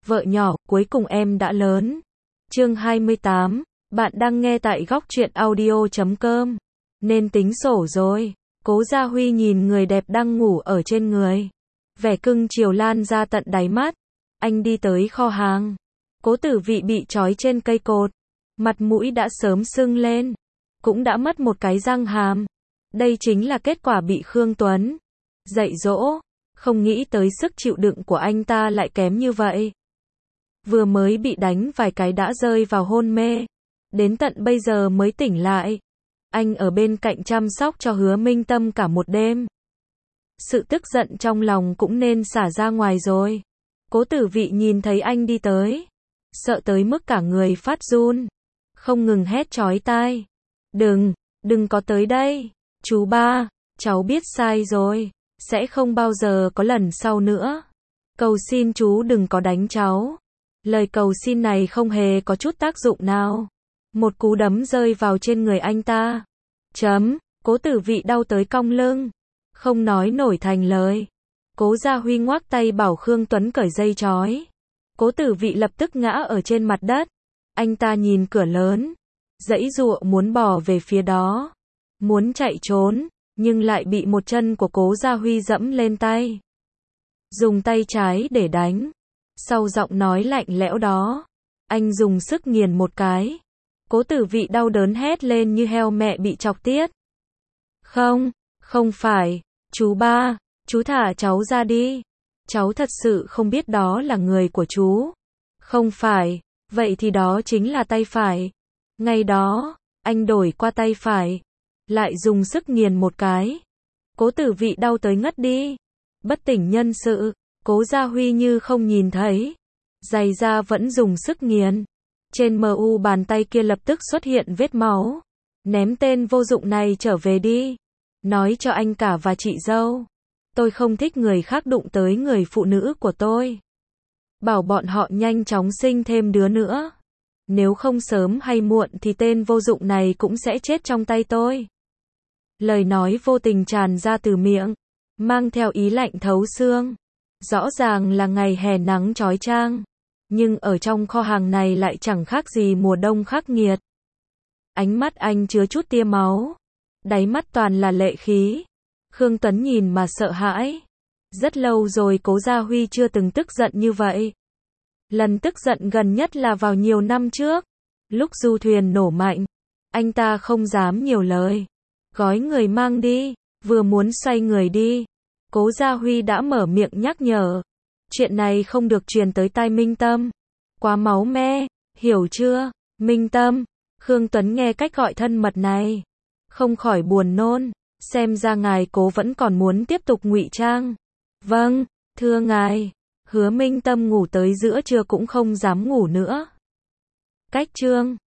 Vợ nhỏ, cuối cùng em đã lớn. Chương 28, bạn đang nghe tại góc truyện audio.com. Nên tính sổ rồi. Cố Gia Huy nhìn người đẹp đang ngủ ở trên người. Vẻ cưng chiều lan ra tận đáy mắt. Anh đi tới kho hàng. Cố Tử Vị bị trói trên cây cột. Mặt mũi đã sớm sưng lên. Cũng đã mất một cái răng hàm. Đây chính là kết quả bị Khương Tuấn dạy dỗ. Không nghĩ tới sức chịu đựng của anh ta lại kém như vậy. Vừa mới bị đánh vài cái đã rơi vào hôn mê. Đến tận bây giờ mới tỉnh lại. Anh ở bên cạnh chăm sóc cho Hứa Minh Tâm cả một đêm. Sự tức giận trong lòng cũng nên xả ra ngoài rồi. Cố Tử Vị nhìn thấy anh đi tới. Sợ tới mức cả người phát run. Không ngừng hét chói tai. Đừng có tới đây. Chú ba, cháu biết sai rồi. Sẽ không bao giờ có lần sau nữa. Cầu xin chú đừng có đánh cháu. Lời cầu xin này không hề có chút tác dụng nào. Một cú đấm rơi vào trên người anh ta. Cố Tử Vị đau tới cong lưng. Không nói nổi thành lời. Cố Gia Huy ngoác tay bảo Khương Tuấn cởi dây trói. Cố Tử Vị lập tức ngã ở trên mặt đất. Anh ta nhìn cửa lớn. Giãy giụa muốn bỏ về phía đó. Muốn chạy trốn. Nhưng lại bị một chân của Cố Gia Huy dẫm lên tay. Dùng tay trái để đánh. Sau giọng nói lạnh lẽo đó, anh dùng sức nghiền một cái. Cố Tử Vị đau đớn hét lên như heo mẹ bị chọc tiết. Không phải, chú ba, chú thả cháu ra đi. Cháu thật sự không biết đó là người của chú. Không phải, vậy thì đó chính là tay phải. Ngay đó, anh đổi qua tay phải. Lại dùng sức nghiền một cái. Cố Tử Vị đau tới ngất đi. Bất tỉnh nhân sự. Cố Gia Huy như không nhìn thấy. Giày da vẫn dùng sức nghiền. Trên mu bàn tay kia lập tức xuất hiện vết máu. Ném tên vô dụng này trở về đi. Nói cho anh cả và chị dâu. Tôi không thích người khác đụng tới người phụ nữ của tôi. Bảo bọn họ nhanh chóng sinh thêm đứa nữa. Nếu không sớm hay muộn thì tên vô dụng này cũng sẽ chết trong tay tôi. Lời nói vô tình tràn ra từ miệng. Mang theo ý lạnh thấu xương. Rõ ràng là ngày hè nắng chói chang. Nhưng ở trong kho hàng này lại chẳng khác gì mùa đông khắc nghiệt. Ánh mắt anh chứa chút tia máu. Đáy mắt toàn là lệ khí. Khương Tuấn nhìn mà sợ hãi. Rất lâu rồi Cố Gia Huy chưa từng tức giận như vậy. Lần tức giận gần nhất là vào nhiều năm trước. Lúc du thuyền nổ mạnh. Anh ta không dám nhiều lời. Gói người mang đi. Vừa muốn xoay người đi. Cố Gia Huy đã mở miệng nhắc nhở. Chuyện này không được truyền tới tai Minh Tâm. Quá máu me, hiểu chưa? Minh Tâm. Khương Tuấn nghe cách gọi thân mật này. Không khỏi buồn nôn. Xem ra ngài Cố vẫn còn muốn tiếp tục ngụy trang. Vâng, thưa ngài. Hứa Minh Tâm ngủ tới giữa trưa cũng không dám ngủ nữa. Cách chương